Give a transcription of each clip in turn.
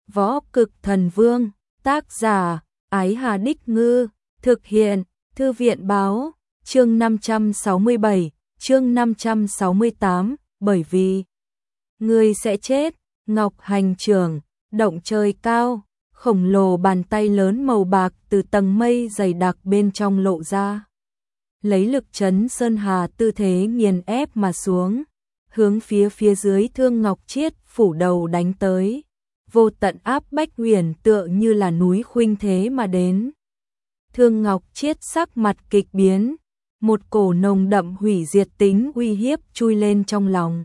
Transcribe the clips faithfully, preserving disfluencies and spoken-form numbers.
Võ Cực Thần Vương, tác giả, Ái Hà Đích Ngư, thực hiện, Thư viện Báo, chương năm trăm sáu mươi bảy, chương năm trăm sáu mươi tám, bởi vì người sẽ chết, Ngọc Hành Trưởng, động trời cao, khổng lồ bàn tay lớn màu bạc từ tầng mây dày đặc bên trong lộ ra. Lấy lực chấn sơn hà tư thế nghiền ép mà xuống, hướng phía phía dưới Thương Ngọc Chiết phủ đầu đánh tới. Vô tận áp bách huyền tựa như là núi khuynh thế mà đến. Thương Ngọc Chiết sắc mặt kịch biến, một cổ nồng đậm hủy diệt tính uy hiếp chui lên trong lòng.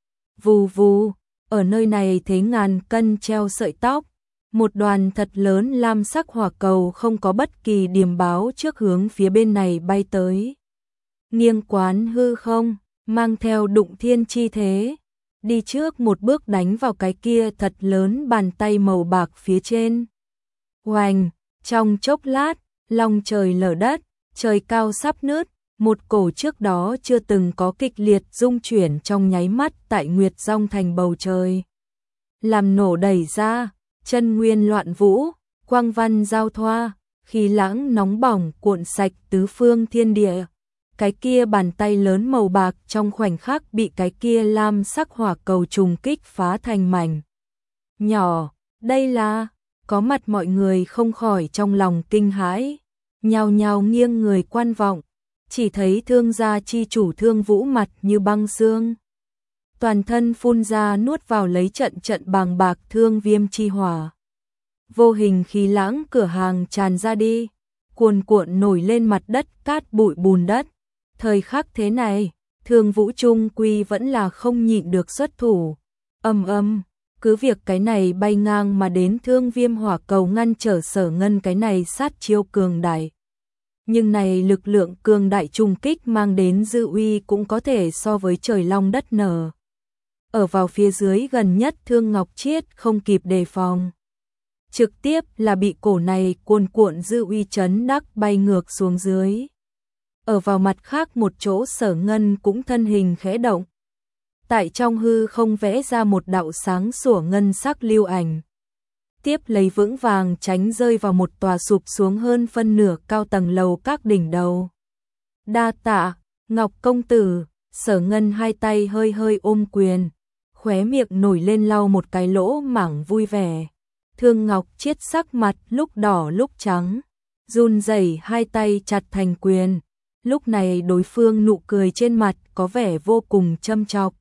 Vù vù, ở nơi này thế ngàn cân treo sợi tóc, một đoàn thật lớn lam sắc hỏa cầu không có bất kỳ điềm báo trước hướng phía bên này bay tới. Nghiêng quán hư không, mang theo đụng thiên chi thế, đi trước một bước đánh vào cái kia thật lớn bàn tay màu bạc phía trên. Oành, trong chốc lát, long trời lở đất, trời cao sắp nứt, một cổ trước đó chưa từng có kịch liệt rung chuyển trong nháy mắt tại Nguyệt Dòng thành bầu trời. Làm nổ đẩy ra, chân nguyên loạn vũ, quang văn giao thoa, khí lãng nóng bỏng cuộn sạch tứ phương thiên địa. Cái kia bàn tay lớn màu bạc trong khoảnh khắc bị cái kia lam sắc hỏa cầu trùng kích phá thành mảnh nhỏ. Đây là, có mặt mọi người không khỏi trong lòng kinh hãi, nhao nhao nghiêng người quan vọng, chỉ thấy Thương gia chi chủ Thương Vũ mặt như băng xương. Toàn thân phun ra nuốt vào lấy trận trận bàng bạc thương viêm chi hỏa. Vô hình khí lãng cửa hàng tràn ra đi, cuồn cuộn nổi lên mặt đất cát bụi bùn đất. Thời khắc thế này, Thương Vũ trung quy vẫn là không nhịn được xuất thủ. Âm âm, cứ việc cái này bay ngang mà đến thương viêm hỏa cầu ngăn trở Sở Ngân cái này sát chiêu cường đại. Nhưng này lực lượng cường đại trùng kích mang đến dư uy cũng có thể so với trời long đất nở. Ở vào phía dưới gần nhất Thương Ngọc Chiết không kịp đề phòng. Trực tiếp là bị cổ này cuồn cuộn dư uy chấn đắc bay ngược xuống dưới. Ở vào mặt khác một chỗ Sở Ngân cũng thân hình khẽ động. Tại trong hư không vẽ ra một đạo sáng sủa ngân sắc lưu ảnh. Tiếp lấy vững vàng tránh rơi vào một tòa sụp xuống hơn phân nửa cao tầng lầu các đỉnh đầu. Đa tạ, Ngọc công tử, Sở Ngân hai tay hơi hơi ôm quyền, khóe miệng nổi lên lau một cái lỗ mảng vui vẻ. Thương Ngọc Chiết sắc mặt lúc đỏ lúc trắng, run rẩy hai tay chặt thành quyền. Lúc này đối phương nụ cười trên mặt có vẻ vô cùng châm chọc.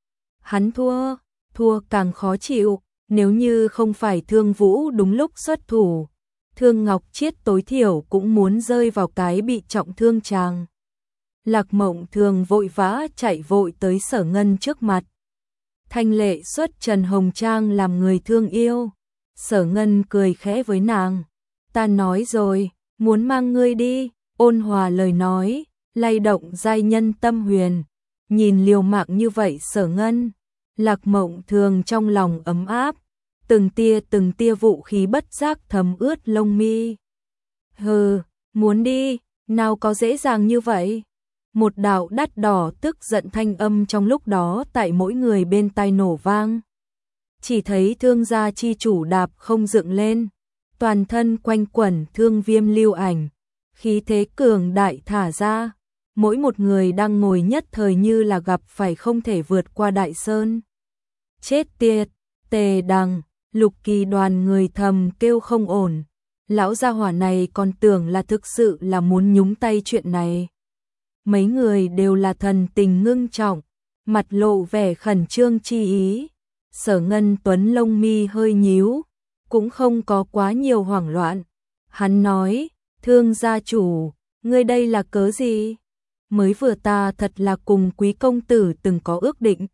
Hắn thua, thua càng khó chịu, nếu như không phải Thương Vũ đúng lúc xuất thủ, Thương Ngọc Chiết tối thiểu cũng muốn rơi vào cái bị trọng thương chàng. Lạc Mộng Thường vội vã chạy vội tới Sở Ngân trước mặt. Thanh lệ xuất Trần Hồng Trang làm người thương yêu. Sở Ngân cười khẽ với nàng. Ta nói rồi, muốn mang ngươi đi. Ôn hòa lời nói, lay động giai nhân tâm huyền. Nhìn liều mạng như vậy Sở Ngân, Lạc Mộng Thường trong lòng ấm áp, từng tia từng tia vũ khí bất giác thấm ướt lông mi. Hừ, muốn đi, nào có dễ dàng như vậy. Một đạo đắt đỏ tức giận thanh âm trong lúc đó tại mỗi người bên tai nổ vang. Chỉ thấy Thương gia chi chủ đạp không dựng lên, toàn thân quanh quẩn thương viêm lưu ảnh. Khí thế cường đại thả ra, mỗi một người đang ngồi nhất thời như là gặp phải không thể vượt qua đại sơn. Chết tiệt, Tề Đằng, Lục Kỳ đoàn người thầm kêu không ổn. Lão gia hỏa này còn tưởng là thực sự là muốn nhúng tay chuyện này. Mấy người đều là thần tình ngưng trọng, mặt lộ vẻ khẩn trương chi ý. Sở Ngân Tuấn lông mi hơi nhíu, cũng không có quá nhiều hoảng loạn. Hắn nói, Thương gia chủ, ngươi đây là cớ gì? Mới vừa ta thật là cùng quý công tử từng có ước định.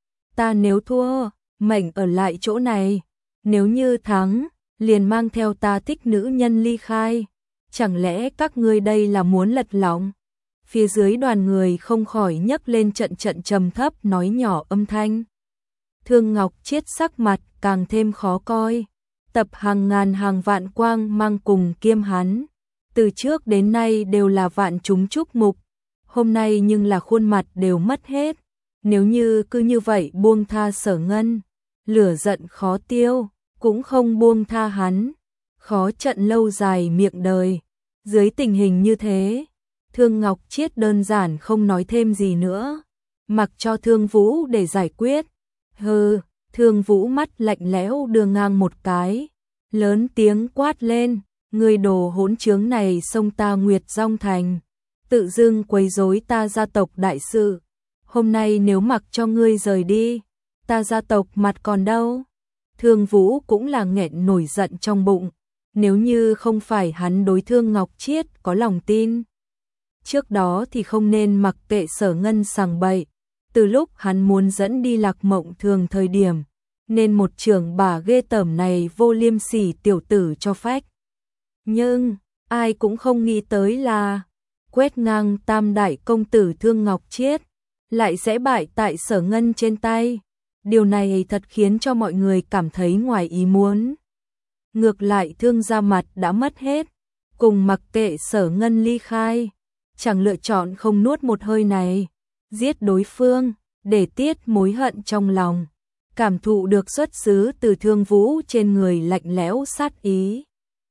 Ta nếu thua, mệnh ở lại chỗ này. Nếu như thắng, liền mang theo ta thích nữ nhân ly khai. Chẳng lẽ các ngươi đây là muốn lật lọng? Phía dưới đoàn người không khỏi nhấc lên trận trận trầm thấp nói nhỏ âm thanh. Thương Ngọc Chiết sắc mặt càng thêm khó coi. Tập hàng ngàn hàng vạn quang mang cùng kiêm hắn. Từ trước đến nay đều là vạn chúng chúc mục, hôm nay nhưng là khuôn mặt đều mất hết. Nếu như cứ như vậy buông tha Sở Ngân, lửa giận khó tiêu, cũng không buông tha hắn, khó trận lâu dài miệng đời. Dưới tình hình như thế, Thương Ngọc Chiết đơn giản không nói thêm gì nữa, mặc cho Thương Vũ để giải quyết. Hừ, Thương Vũ mắt lạnh lẽo đưa ngang một cái, lớn tiếng quát lên, người đồ hỗn trướng này xông ta Nguyệt Dong Thành, tự dưng quấy rối ta gia tộc đại sự. Hôm nay nếu mặc cho ngươi rời đi, ta gia tộc mặt còn đâu. Thương Vũ cũng là nghẹn nổi giận trong bụng, nếu như không phải hắn đối Thương Ngọc Chiết có lòng tin, trước đó thì không nên mặc kệ Sở Ngân sằng bậy. Từ lúc hắn muốn dẫn đi Lạc Mộng Thường thời điểm, nên một trưởng bà ghê tởm này vô liêm sỉ tiểu tử cho phách. Nhưng, ai cũng không nghĩ tới là, quét ngang tam đại công tử Thương Ngọc Chiết, lại sẽ bại tại Sở Ngân trên tay. Điều này thật khiến cho mọi người cảm thấy ngoài ý muốn. Ngược lại Thương gia mặt đã mất hết, cùng mặc kệ Sở Ngân ly khai, chẳng lựa chọn không nuốt một hơi này, giết đối phương, để tiết mối hận trong lòng, cảm thụ được xuất xứ từ Thương Vũ trên người lạnh lẽo sát ý.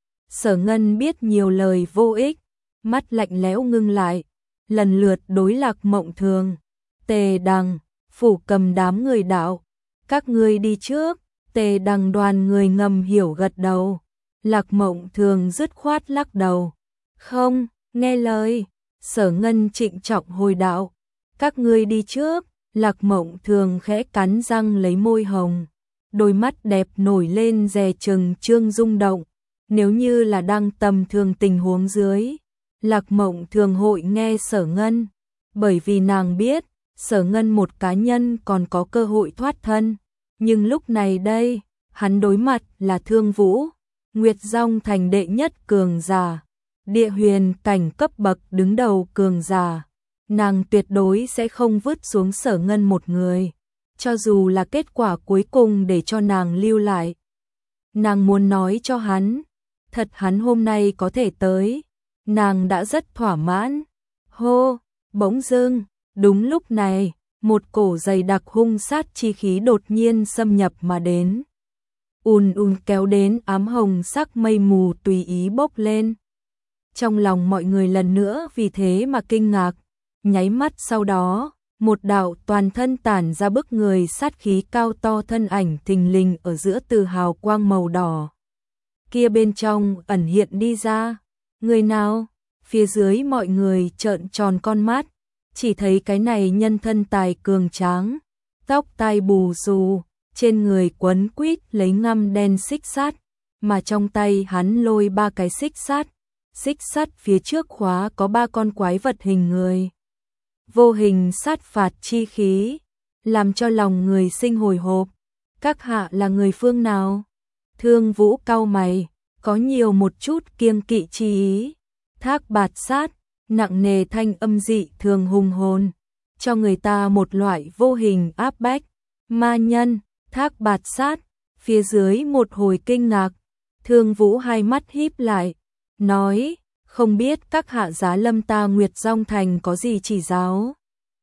Sở Ngân biết nhiều lời vô ích, mắt lạnh lẽo ngưng lại, lần lượt đối Lạc Mộng Thường, Tề Đằng, Phủ Cầm đám người đạo, các ngươi đi trước. Tề Đằng đoàn người ngầm hiểu gật đầu, Lạc Mộng Thường dứt khoát lắc đầu, không, nghe lời. Sở Ngân trịnh trọng hồi đạo, các ngươi đi trước. Lạc Mộng Thường khẽ cắn răng lấy môi hồng, đôi mắt đẹp nổi lên dè chừng trương rung động. Nếu như là đang tầm thường tình huống dưới, Lạc Mộng Thường hội nghe Sở Ngân, bởi vì nàng biết Sở Ngân một cá nhân còn có cơ hội thoát thân. Nhưng lúc này đây, hắn đối mặt là Thương Vũ, Nguyệt Dong Thành đệ nhất cường giả, địa huyền cảnh cấp bậc đứng đầu cường giả. Nàng tuyệt đối sẽ không vứt xuống Sở Ngân một người, cho dù là kết quả cuối cùng để cho nàng lưu lại. Nàng muốn nói cho hắn, thật hắn hôm nay có thể tới, nàng đã rất thỏa mãn. Hô, bỗng dưng, đúng lúc này, một cổ dày đặc hung sát chi khí đột nhiên xâm nhập mà đến. Ùn ùn kéo đến ám hồng sắc mây mù tùy ý bốc lên. Trong lòng mọi người lần nữa vì thế mà kinh ngạc, nháy mắt sau đó, một đạo toàn thân tản ra bức người sát khí cao to thân ảnh thình lình ở giữa từ hào quang màu đỏ. Kia bên trong ẩn hiện đi ra, người nào? Phía dưới mọi người trợn tròn con mắt, chỉ thấy cái này nhân thân tài cường tráng, tóc tai bù xù, trên người quấn quýt lấy ngăm đen xích sắt, mà trong tay hắn lôi ba cái xích sắt, xích sắt phía trước khóa có ba con quái vật hình người. Vô hình sát phạt chi khí, làm cho lòng người sinh hồi hộp. Các hạ là người phương nào? Thương Vũ cau mày, có nhiều một chút kiêng kỵ chi ý. Thác Bạt Sát, nặng nề thanh âm dị thường hùng hồn, cho người ta một loại vô hình áp bách. Ma nhân, Thác Bạt Sát, phía dưới một hồi kinh ngạc, Thương Vũ hai mắt híp lại, nói, không biết các hạ giá lâm ta Nguyệt Dong Thành có gì chỉ giáo.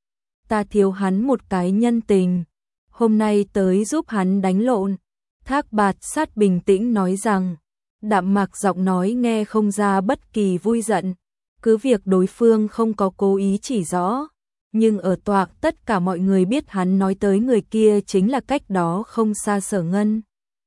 Ta thiếu hắn một cái nhân tình, hôm nay tới giúp hắn đánh lộn. Thác Bạt Sát bình tĩnh nói rằng, đạm mạc giọng nói nghe không ra bất kỳ vui giận, cứ việc đối phương không có cố ý chỉ rõ, nhưng ở toạc tất cả mọi người biết hắn nói tới người kia chính là cách đó không xa Sở Ngân.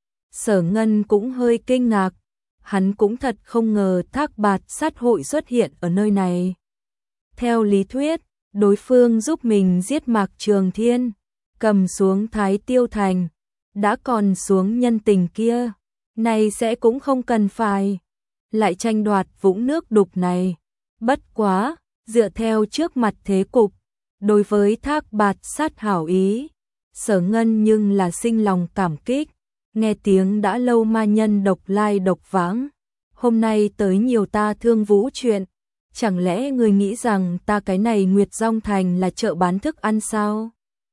Sở Ngân cũng hơi kinh ngạc, hắn cũng thật không ngờ Thác Bạt Sát hội xuất hiện ở nơi này. Theo lý thuyết, đối phương giúp mình giết Mạc Trường Thiên, cầm xuống Thái Tiêu Thành, đã còn xuống nhân tình kia, này sẽ cũng không cần phải lại tranh đoạt vũng nước đục này. Bất quá, dựa theo trước mặt thế cục, đối với Thác Bạt Sát hảo ý, Sở Ngân nhưng là sinh lòng cảm kích. Nghe tiếng đã lâu ma nhân độc lai độc vãng, hôm nay tới nhiều ta Thương Vũ chuyện, chẳng lẽ người nghĩ rằng ta cái này Nguyệt Dong Thành là chợ bán thức ăn sao?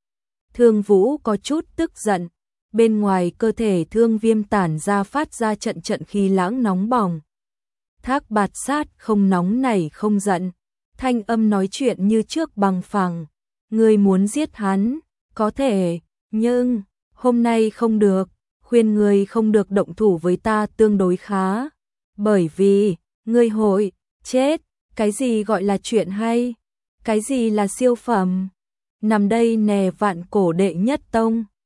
Thương Vũ có chút tức giận, bên ngoài cơ thể Thương Viêm tản ra phát ra trận trận khí lãng nóng bỏng. Thác Bạt Sát không nóng nảy không giận, thanh âm nói chuyện như trước bằng phẳng, người muốn giết hắn, có thể, nhưng hôm nay không được. khuyên ngươi không được động thủ với ta tương đối khá, bởi vì ngươi hội chết. Cái gì gọi là chuyện hay? Cái gì là siêu phẩm? Nằm đây nè, vạn cổ đệ nhất tông.